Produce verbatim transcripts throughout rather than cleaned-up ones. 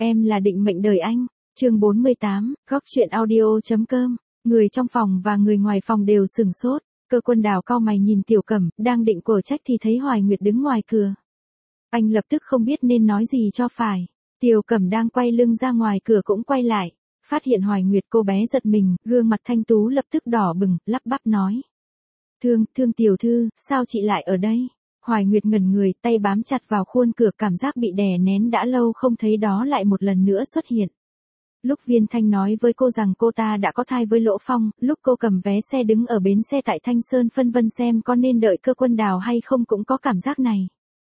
Em là định mệnh đời anh. Chương bốn mươi tám, góc truyện audio chấm com. Người trong phòng và người ngoài phòng đều sửng sốt. Cơ Quân Đào cau mày nhìn Tiểu Cẩm, đang định cổ trách thì thấy Hoài Nguyệt đứng ngoài cửa. Anh lập tức không biết nên nói gì cho phải. Tiểu Cẩm đang quay lưng ra ngoài cửa cũng quay lại. Phát hiện Hoài Nguyệt, cô bé giật mình, gương mặt thanh tú lập tức đỏ bừng, lắp bắp nói. Thương, thương tiểu thư, sao chị lại ở đây? Hoài Nguyệt ngẩn người, tay bám chặt vào khuôn cửa, cảm giác bị đè nén đã lâu không thấy đó lại một lần nữa xuất hiện. Lúc Viên Thanh nói với cô rằng cô ta đã có thai với Lỗ Phong, lúc cô cầm vé xe đứng ở bến xe tại Thanh Sơn phân vân xem có nên đợi Cơ Quân Đào hay không cũng có cảm giác này.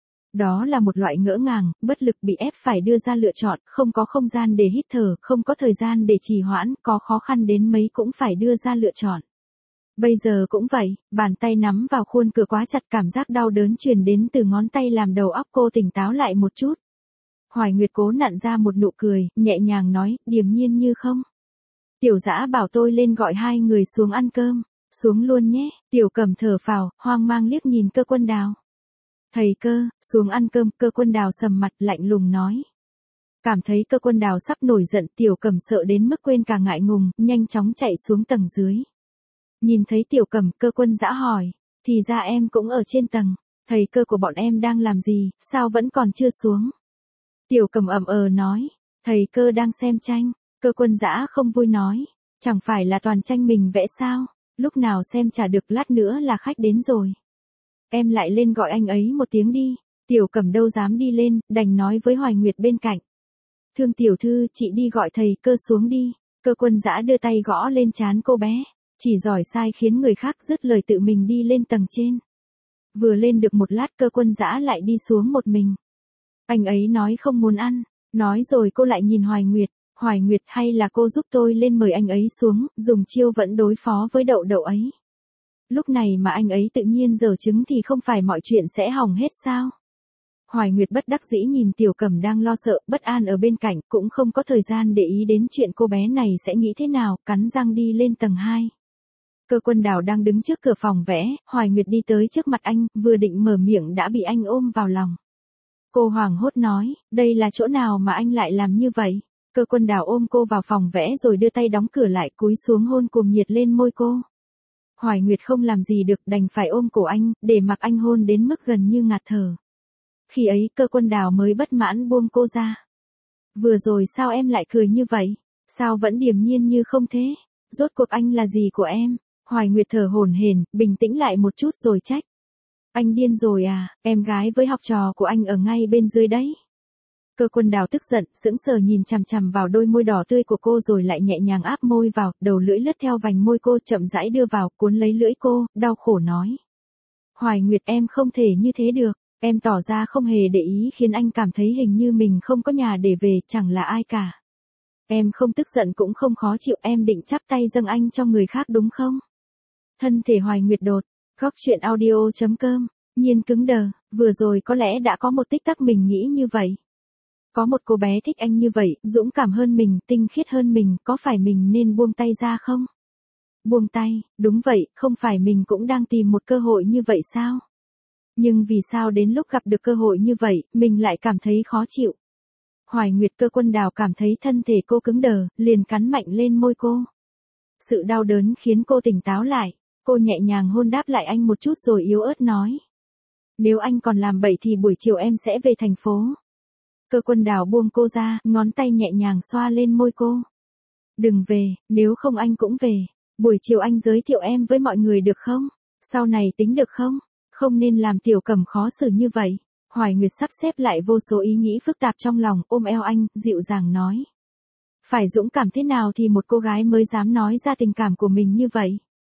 Đó là một loại ngỡ ngàng, bất lực bị ép phải đưa ra lựa chọn, không có không gian để hít thở, không có thời gian để trì hoãn, có khó khăn đến mấy cũng phải đưa ra lựa chọn. Bây giờ cũng vậy, bàn tay nắm vào khuôn cửa quá chặt, cảm giác đau đớn truyền đến từ ngón tay làm đầu óc cô tỉnh táo lại một chút. Hoài Nguyệt cố nặn ra một nụ cười, nhẹ nhàng nói, điềm nhiên như không. Tiểu Dã bảo tôi lên gọi hai người xuống ăn cơm, xuống luôn nhé. Tiểu Cẩm thở phào, hoang mang liếc nhìn Cơ Quân Đào. Thầy Cơ, xuống ăn cơm. Cơ Quân Đào sầm mặt lạnh lùng nói. Cảm thấy Cơ Quân Đào sắp nổi giận, Tiểu Cẩm sợ đến mức quên cả ngại ngùng, nhanh chóng chạy xuống tầng dưới. Nhìn thấy Tiểu Cẩm, Cơ Quân Dã hỏi, thì ra em cũng ở trên tầng, thầy Cơ của bọn em đang làm gì, sao vẫn còn chưa xuống? Tiểu Cẩm ậm ờ nói, thầy Cơ đang xem tranh. Cơ Quân Dã không vui nói, chẳng phải là toàn tranh mình vẽ sao, lúc nào xem chả được, lát nữa là khách đến rồi. Em lại lên gọi anh ấy một tiếng đi. Tiểu Cẩm đâu dám đi lên, đành nói với Hoài Nguyệt bên cạnh. Thương tiểu thư, chị đi gọi thầy Cơ xuống đi. Cơ Quân Dã đưa tay gõ lên trán cô bé. Chỉ giỏi sai khiến người khác dứt lời tự mình đi lên tầng trên. Vừa lên được một lát, Cơ Quân Dã lại đi xuống một mình. Anh ấy nói không muốn ăn. Nói rồi cô lại nhìn Hoài Nguyệt. Hoài Nguyệt, hay là cô giúp tôi lên mời anh ấy xuống, dùng chiêu vẫn đối phó với đậu đậu ấy. Lúc này mà anh ấy tự nhiên giở trứng thì không phải mọi chuyện sẽ hỏng hết sao? Hoài Nguyệt bất đắc dĩ nhìn Tiểu Cẩm đang lo sợ, bất an ở bên cạnh, cũng không có thời gian để ý đến chuyện cô bé này sẽ nghĩ thế nào, cắn răng đi lên tầng hai. Cơ Quân Đào đang đứng trước cửa phòng vẽ, Hoài Nguyệt đi tới trước mặt anh, vừa định mở miệng đã bị anh ôm vào lòng. Cô hoảng hốt nói, đây là chỗ nào mà anh lại làm như vậy? Cơ Quân Đào ôm cô vào phòng vẽ rồi đưa tay đóng cửa lại, cúi xuống hôn cuồng nhiệt lên môi cô. Hoài Nguyệt không làm gì được, đành phải ôm cổ anh, để mặc anh hôn đến mức gần như ngạt thở. Khi ấy Cơ Quân Đào mới bất mãn buông cô ra. Vừa rồi sao em lại cười như vậy? Sao vẫn điềm nhiên như không thế? Rốt cuộc anh là gì của em? Hoài Nguyệt thở hổn hển, bình tĩnh lại một chút rồi trách. Anh điên rồi à, em gái với học trò của anh ở ngay bên dưới đấy. Cơ Quân Đào tức giận, sững sờ nhìn chằm chằm vào đôi môi đỏ tươi của cô rồi lại nhẹ nhàng áp môi vào, đầu lưỡi lướt theo vành môi cô, chậm rãi đưa vào, cuốn lấy lưỡi cô, đau khổ nói. Hoài Nguyệt, em không thể như thế được, em tỏ ra không hề để ý khiến anh cảm thấy hình như mình không có nhà để về, chẳng là ai cả. Em không tức giận cũng không khó chịu, em định chắp tay dâng anh cho người khác đúng không? Thân thể Hoài Nguyệt đột, góc truyện audio chấm com, nhiên cứng đờ, vừa rồi có lẽ đã có một tích tắc mình nghĩ như vậy. Có một cô bé thích anh như vậy, dũng cảm hơn mình, tinh khiết hơn mình, có phải mình nên buông tay ra không? Buông tay, đúng vậy, không phải mình cũng đang tìm một cơ hội như vậy sao? Nhưng vì sao đến lúc gặp được cơ hội như vậy, mình lại cảm thấy khó chịu? Hoài Nguyệt, Cơ Quân Đào cảm thấy thân thể cô cứng đờ, liền cắn mạnh lên môi cô. Sự đau đớn khiến cô tỉnh táo lại, cô nhẹ nhàng hôn đáp lại anh một chút rồi yếu ớt nói. Nếu anh còn làm bậy thì buổi chiều em sẽ về thành phố. Cơ Quân Đào buông cô ra, ngón tay nhẹ nhàng xoa lên môi cô. Đừng về, nếu không anh cũng về. Buổi chiều anh giới thiệu em với mọi người được không? Sau này tính được không? Không nên làm Tiểu Cẩm khó xử như vậy. Hoài Nguyệt sắp xếp lại vô số ý nghĩ phức tạp trong lòng, ôm eo anh, dịu dàng nói. Phải dũng cảm thế nào thì một cô gái mới dám nói ra tình cảm của mình như vậy?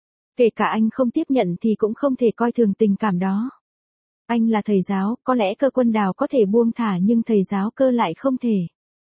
Kể cả anh không tiếp nhận thì cũng không thể coi thường tình cảm đó. Anh là thầy giáo, có lẽ Cơ Quân Đào có thể buông thả nhưng thầy giáo Cơ lại không thể.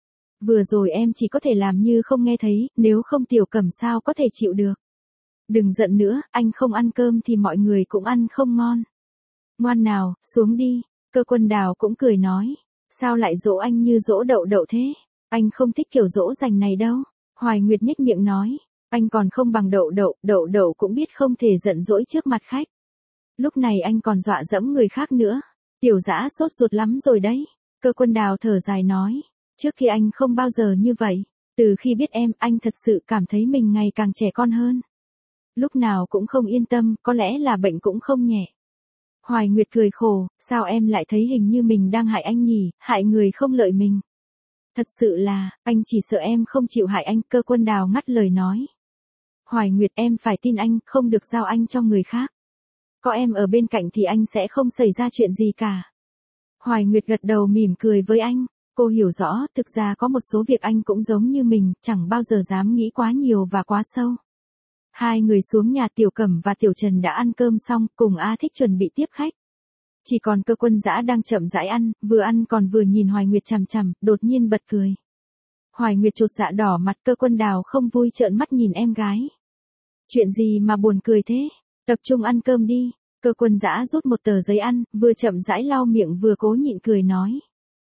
Vừa rồi em chỉ có thể làm như không nghe thấy, nếu không Tiểu Cẩm sao có thể chịu được. Đừng giận nữa, anh không ăn cơm thì mọi người cũng ăn không ngon. Ngoan nào, xuống đi. Cơ Quân Đào cũng cười nói. Sao lại dỗ anh như dỗ đậu đậu thế? Anh không thích kiểu dỗ dành này đâu. Hoài Nguyệt nhếch miệng nói. Anh còn không bằng đậu đậu, đậu đậu cũng biết không thể giận dỗi trước mặt khách. Lúc này anh còn dọa dẫm người khác nữa. Tiểu Dã sốt ruột lắm rồi đấy. Cơ Quân Đào thở dài nói. Trước khi anh không bao giờ như vậy. Từ khi biết em, anh thật sự cảm thấy mình ngày càng trẻ con hơn. Lúc nào cũng không yên tâm, có lẽ là bệnh cũng không nhẹ. Hoài Nguyệt cười khổ, sao em lại thấy hình như mình đang hại anh nhỉ, hại người không lợi mình. Thật sự là, anh chỉ sợ em không chịu hại anh, Cơ Quân Đào ngắt lời nói. Hoài Nguyệt, em phải tin anh, không được giao anh cho người khác. Có em ở bên cạnh thì anh sẽ không xảy ra chuyện gì cả. Hoài Nguyệt gật đầu mỉm cười với anh. Cô hiểu rõ, thực ra có một số việc anh cũng giống như mình, chẳng bao giờ dám nghĩ quá nhiều và quá sâu. Hai người xuống nhà, Tiểu Cẩm và Tiểu Trần đã ăn cơm xong, cùng A Thích chuẩn bị tiếp khách. Chỉ còn Cơ Quân Dã đang chậm rãi ăn, vừa ăn còn vừa nhìn Hoài Nguyệt chằm chằm, đột nhiên bật cười. Hoài Nguyệt chột dạ đỏ mặt, Cơ Quân Đào không vui trợn mắt nhìn em gái. Chuyện gì mà buồn cười thế? Tập trung ăn cơm đi. Cơ Quân Dã rút một tờ giấy ăn, vừa chậm rãi lau miệng vừa cố nhịn cười nói.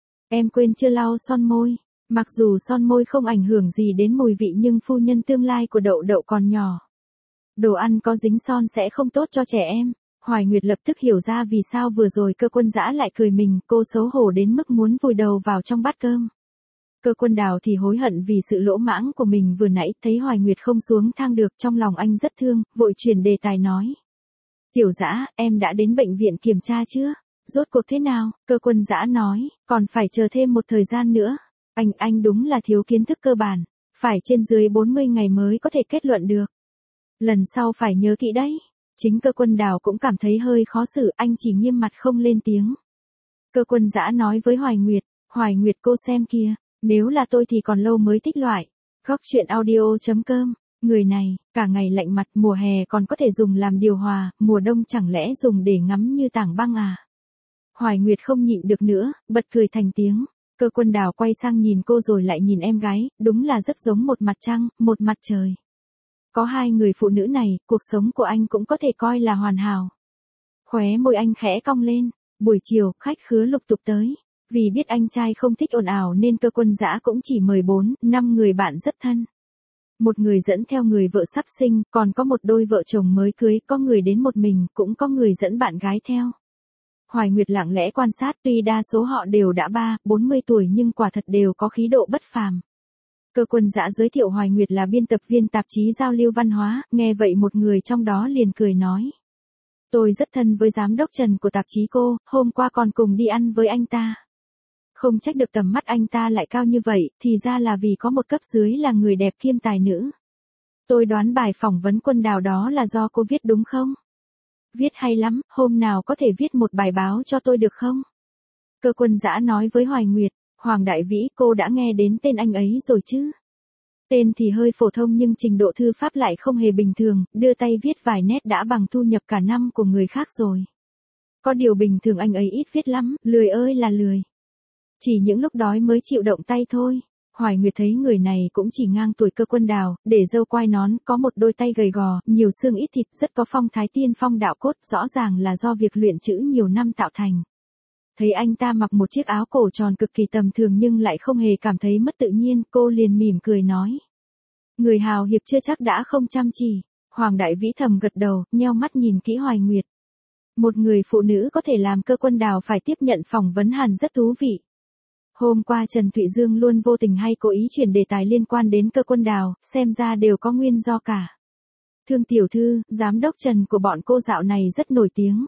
Em quên chưa lau son môi. Mặc dù son môi không ảnh hưởng gì đến mùi vị nhưng phu nhân tương lai của Đậu Đậu còn nhỏ. Đồ ăn có dính son sẽ không tốt cho trẻ em. Hoài Nguyệt lập tức hiểu ra vì sao vừa rồi Cơ Quân Dã lại cười mình, cô xấu hổ đến mức muốn vùi đầu vào trong bát cơm. Cơ Quân Đào thì hối hận vì sự lỗ mãng của mình vừa nãy, thấy Hoài Nguyệt không xuống thang được, trong lòng anh rất thương, vội chuyển đề tài nói. Tiểu Dã, em đã đến bệnh viện kiểm tra chưa? Rốt cuộc thế nào? Cơ Quân Dã nói, còn phải chờ thêm một thời gian nữa. Anh, anh đúng là thiếu kiến thức cơ bản, phải trên dưới bốn mươi ngày mới có thể kết luận được. Lần sau phải nhớ kỹ đấy. Chính Cơ Quân Đào cũng cảm thấy hơi khó xử, anh chỉ nghiêm mặt không lên tiếng. Cơ Quân Dã nói với Hoài Nguyệt, Hoài Nguyệt cô xem kìa, nếu là tôi thì còn lâu mới thích loại. Góc truyện audio chấm com, người này, cả ngày lạnh mặt, mùa hè còn có thể dùng làm điều hòa, mùa đông chẳng lẽ dùng để ngắm như tảng băng à. Hoài Nguyệt không nhịn được nữa, bật cười thành tiếng. Cơ Quân Đào quay sang nhìn cô rồi lại nhìn em gái, đúng là rất giống một mặt trăng, một mặt trời. Có hai người phụ nữ này, cuộc sống của anh cũng có thể coi là hoàn hảo. Khóe môi anh khẽ cong lên, buổi chiều, khách khứa lục tục tới. Vì biết anh trai không thích ồn ào nên Cơ Quân Dã cũng chỉ mời bốn, năm người bạn rất thân. Một người dẫn theo người vợ sắp sinh, còn có một đôi vợ chồng mới cưới, có người đến một mình, cũng có người dẫn bạn gái theo. Hoài Nguyệt lặng lẽ quan sát, tuy đa số họ đều đã ba, bốn mươi tuổi nhưng quả thật đều có khí độ bất phàm. Cơ Quân Dã giới thiệu Hoài Nguyệt là biên tập viên tạp chí Giao lưu Văn hóa, nghe vậy một người trong đó liền cười nói. Tôi rất thân với giám đốc Trần của tạp chí cô, hôm qua còn cùng đi ăn với anh ta. Không trách được tầm mắt anh ta lại cao như vậy, thì ra là vì có một cấp dưới là người đẹp kiêm tài nữ. Tôi đoán bài phỏng vấn Quân Đào đó là do cô viết đúng không? Viết hay lắm, hôm nào có thể viết một bài báo cho tôi được không? Cơ Quân Dã nói với Hoài Nguyệt, Hoàng Đại Vĩ, cô đã nghe đến tên anh ấy rồi chứ? Tên thì hơi phổ thông nhưng trình độ thư pháp lại không hề bình thường, đưa tay viết vài nét đã bằng thu nhập cả năm của người khác rồi. Có điều bình thường anh ấy ít viết lắm, lười ơi là lười. Chỉ những lúc đói mới chịu động tay thôi. Hoài Nguyệt thấy người này cũng chỉ ngang tuổi Cơ Quân Đào, để râu quai nón, có một đôi tay gầy gò, nhiều xương ít thịt, rất có phong thái tiên phong đạo cốt, rõ ràng là do việc luyện chữ nhiều năm tạo thành. Thấy anh ta mặc một chiếc áo cổ tròn cực kỳ tầm thường nhưng lại không hề cảm thấy mất tự nhiên, cô liền mỉm cười nói. Người hào hiệp chưa chắc đã không chăm chỉ. Hoàng Đại Vĩ thầm gật đầu, nheo mắt nhìn kỹ Hoài Nguyệt. Một người phụ nữ có thể làm Cơ Quân Đào phải tiếp nhận phỏng vấn hẳn rất thú vị. Hôm qua Trần Thụy Dương luôn vô tình hay cố ý chuyển đề tài liên quan đến Cơ Quân Đào, xem ra đều có nguyên do cả. Thương tiểu thư, giám đốc Trần của bọn cô dạo này rất nổi tiếng.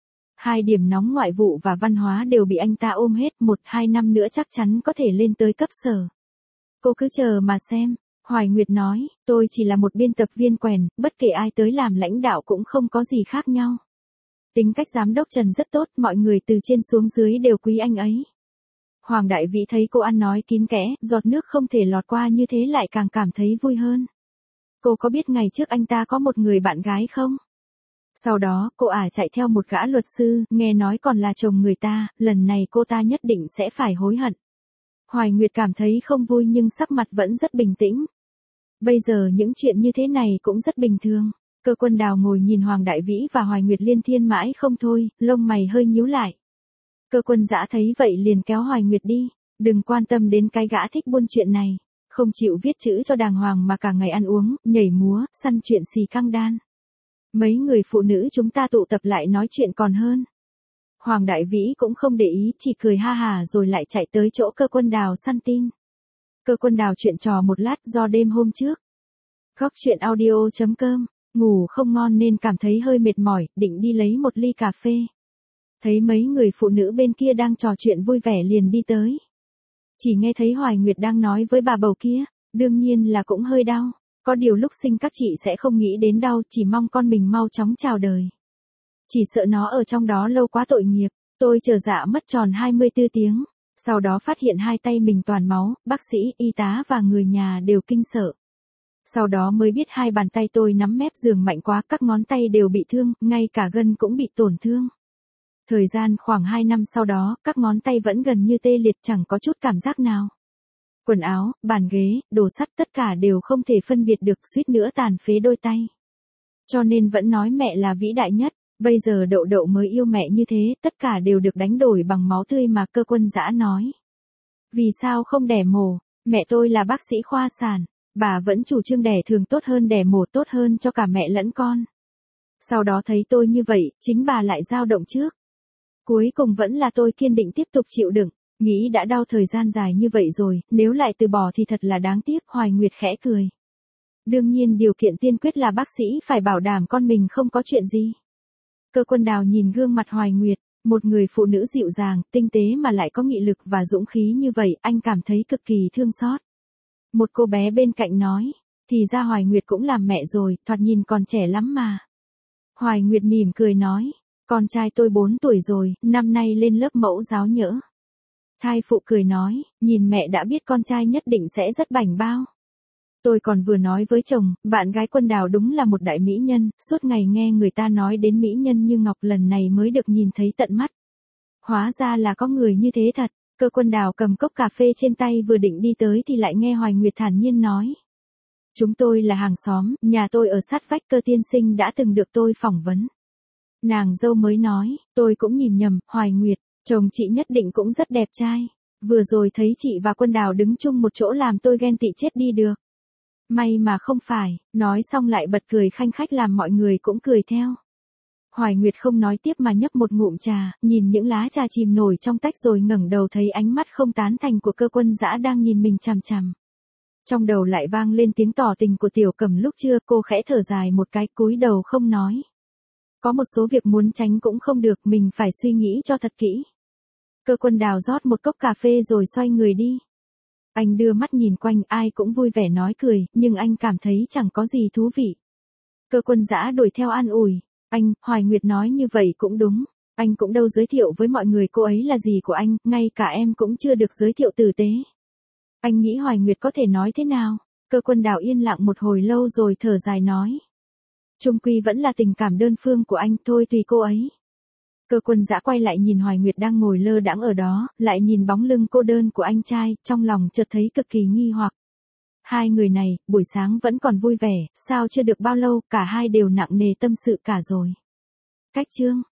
Hai điểm nóng ngoại vụ và văn hóa đều bị anh ta ôm hết, một hai năm nữa chắc chắn có thể lên tới cấp sở. Cô cứ chờ mà xem. Hoài Nguyệt nói, tôi chỉ là một biên tập viên quèn, bất kể ai tới làm lãnh đạo cũng không có gì khác nhau. Tính cách giám đốc Trần rất tốt, mọi người từ trên xuống dưới đều quý anh ấy. Hoàng Đại Vĩ thấy cô ăn nói kín kẽ, giọt nước không thể lọt qua như thế lại càng cảm thấy vui hơn. Cô có biết ngày trước anh ta có một người bạn gái không? Sau đó, cô ả chạy theo một gã luật sư, nghe nói còn là chồng người ta, lần này cô ta nhất định sẽ phải hối hận. Hoài Nguyệt cảm thấy không vui nhưng sắc mặt vẫn rất bình tĩnh. Bây giờ những chuyện như thế này cũng rất bình thường. Cơ Quân Đào ngồi nhìn Hoàng Đại Vĩ và Hoài Nguyệt liên thiên mãi không thôi, lông mày hơi nhíu lại. Cơ Quân Dã thấy vậy liền kéo Hoài Nguyệt đi, đừng quan tâm đến cái gã thích buôn chuyện này, không chịu viết chữ cho đàng hoàng mà cả ngày ăn uống, nhảy múa, săn chuyện xì căng đan. Mấy người phụ nữ chúng ta tụ tập lại nói chuyện còn hơn. Hoàng Đại Vĩ cũng không để ý, chỉ cười ha hà rồi lại chạy tới chỗ Cơ Quân Đào săn tin. Cơ Quân Đào chuyện trò một lát do đêm hôm trước. Góc chuyện audio chấm com, ngủ không ngon nên cảm thấy hơi mệt mỏi, định đi lấy một ly cà phê. Thấy mấy người phụ nữ bên kia đang trò chuyện vui vẻ liền đi tới. Chỉ nghe thấy Hoài Nguyệt đang nói với bà bầu kia, đương nhiên là cũng hơi đau. Có điều lúc sinh các chị sẽ không nghĩ đến đau, chỉ mong con mình mau chóng chào đời. Chỉ sợ nó ở trong đó lâu quá tội nghiệp. Tôi chờ dạ mất tròn hai mươi tư tiếng. Sau đó phát hiện hai tay mình toàn máu, bác sĩ, y tá và người nhà đều kinh sợ. Sau đó mới biết hai bàn tay tôi nắm mép giường mạnh quá, các ngón tay đều bị thương, ngay cả gân cũng bị tổn thương. Thời gian khoảng hai năm sau đó, các ngón tay vẫn gần như tê liệt, chẳng có chút cảm giác nào. Quần áo, bàn ghế, đồ sắt tất cả đều không thể phân biệt được, suýt nữa tàn phế đôi tay. Cho nên vẫn nói mẹ là vĩ đại nhất. Bây giờ Đậu Đậu mới yêu mẹ như thế, tất cả đều được đánh đổi bằng máu tươi mà Cơ Quân Dã nói. Vì sao không đẻ mổ? Mẹ tôi là bác sĩ khoa sản, bà vẫn chủ trương đẻ thường tốt hơn đẻ mổ, tốt hơn cho cả mẹ lẫn con. Sau đó thấy tôi như vậy, chính bà lại dao động trước. Cuối cùng vẫn là tôi kiên định tiếp tục chịu đựng, nghĩ đã đau thời gian dài như vậy rồi, nếu lại từ bỏ thì thật là đáng tiếc. Hoài Nguyệt khẽ cười. Đương nhiên điều kiện tiên quyết là bác sĩ phải bảo đảm con mình không có chuyện gì. Cơ Quân Đào nhìn gương mặt Hoài Nguyệt, một người phụ nữ dịu dàng, tinh tế mà lại có nghị lực và dũng khí như vậy, anh cảm thấy cực kỳ thương xót. Một cô bé bên cạnh nói, thì ra Hoài Nguyệt cũng làm mẹ rồi, thoạt nhìn còn trẻ lắm mà. Hoài Nguyệt mỉm cười nói, con trai tôi bốn tuổi rồi, năm nay lên lớp mẫu giáo nhỡ. Thai phụ cười nói, nhìn mẹ đã biết con trai nhất định sẽ rất bảnh bao. Tôi còn vừa nói với chồng, bạn gái Quân Đào đúng là một đại mỹ nhân, suốt ngày nghe người ta nói đến mỹ nhân như ngọc, lần này mới được nhìn thấy tận mắt. Hóa ra là có người như thế thật. Cơ Quân Đào cầm cốc cà phê trên tay vừa định đi tới thì lại nghe Hoài Nguyệt thản nhiên nói. Chúng tôi là hàng xóm, nhà tôi ở sát vách, Cơ tiên sinh đã từng được tôi phỏng vấn. Nàng dâu mới nói, tôi cũng nhìn nhầm, Hoài Nguyệt, chồng chị nhất định cũng rất đẹp trai. Vừa rồi thấy chị và Quân Đào đứng chung một chỗ làm tôi ghen tị chết đi được. May mà không phải, nói xong lại bật cười khanh khách làm mọi người cũng cười theo. Hoài Nguyệt không nói tiếp mà nhấp một ngụm trà, nhìn những lá trà chìm nổi trong tách rồi ngẩng đầu thấy ánh mắt không tán thành của Cơ Quân Dã đang nhìn mình chằm chằm. Trong đầu lại vang lên tiếng tỏ tình của Tiểu Cẩm lúc trưa, cô khẽ thở dài một cái, cúi đầu không nói. Có một số việc muốn tránh cũng không được, mình phải suy nghĩ cho thật kỹ. Cơ Quân Đào rót một cốc cà phê rồi xoay người đi. Anh đưa mắt nhìn quanh, ai cũng vui vẻ nói cười, nhưng anh cảm thấy chẳng có gì thú vị. Cơ Quân Dã đuổi theo an ủi. Anh, Hoài Nguyệt nói như vậy cũng đúng. Anh cũng đâu giới thiệu với mọi người cô ấy là gì của anh, ngay cả em cũng chưa được giới thiệu tử tế. Anh nghĩ Hoài Nguyệt có thể nói thế nào? Cơ Quân Đào yên lặng một hồi lâu rồi thở dài nói. Chung quy vẫn là tình cảm đơn phương của anh, thôi tùy cô ấy. Cơ Quân Dã quay lại nhìn Hoài Nguyệt đang ngồi lơ đãng ở đó, lại nhìn bóng lưng cô đơn của anh trai, trong lòng chợt thấy cực kỳ nghi hoặc. Hai người này, buổi sáng vẫn còn vui vẻ, sao chưa được bao lâu, cả hai đều nặng nề tâm sự cả rồi. Cách chương